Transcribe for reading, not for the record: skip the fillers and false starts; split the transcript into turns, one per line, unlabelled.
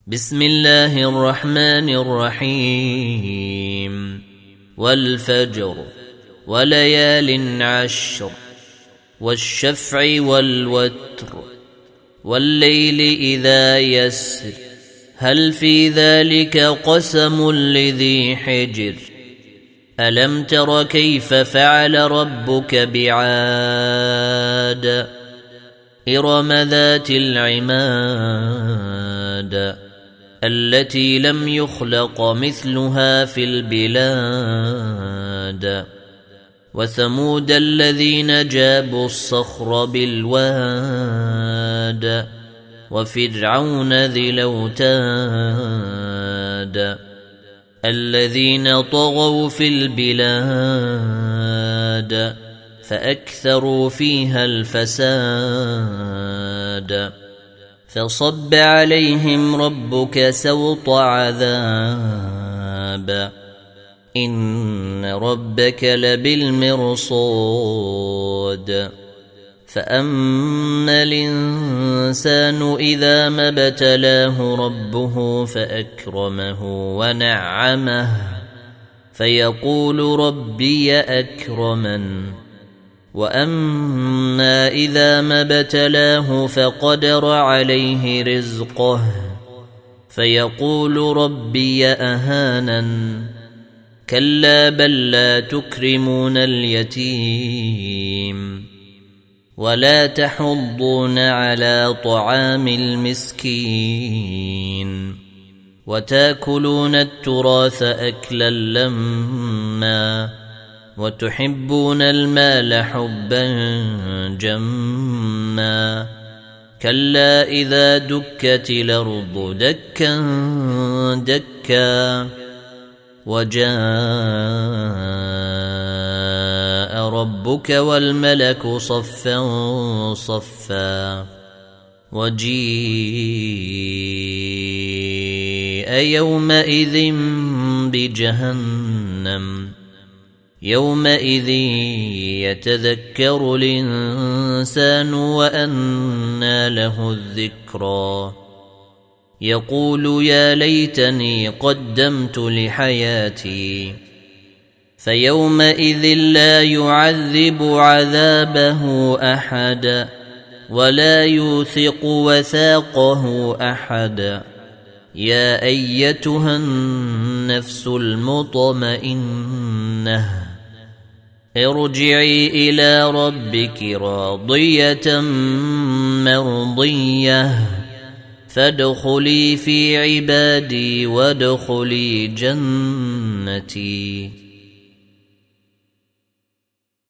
بسم الله الرحمن الرحيم والفجر وليال عشر والشفع والوتر والليل إذا يسر هل في ذلك قسم لذي حجر ألم تر كيف فعل ربك بعاد إرم ذات العماد التي لم يخلق مثلها في البلاد وثمود الذين جابوا الصخر بالواد وفرعون ذي الأوتاد الذين طغوا في البلاد فأكثروا فيها الفساد فصب عليهم ربك سوط عذاب إن ربك لبالمرصاد فأما الإنسان إذا ما ابتلاه ربه فأكرمه ونعمه فيقول ربي أكرمن وأما إذا ما ابتلاه فقدر عليه رزقه فيقول ربي أهانن كلا بل لا تكرمون اليتيم ولا تحضون على طعام المسكين وتاكلون التراث أكلا لما وتحبون المال حبا جما كلا إذا دكت الأرض دكا دكا وجاء ربك والملك صفا صفا وجيء يومئذ بجهنم يومئذ يتذكر الإنسان وأنى له الذكرى يقول يا ليتني قدمت لحياتي فيومئذ لا يعذب عذابه أحد ولا يوثق وثاقه أحد يا أيتها النفس المطمئنة ارجعي إلى ربك راضية مرضية فادخلي في عبادي وادخلي جنتي.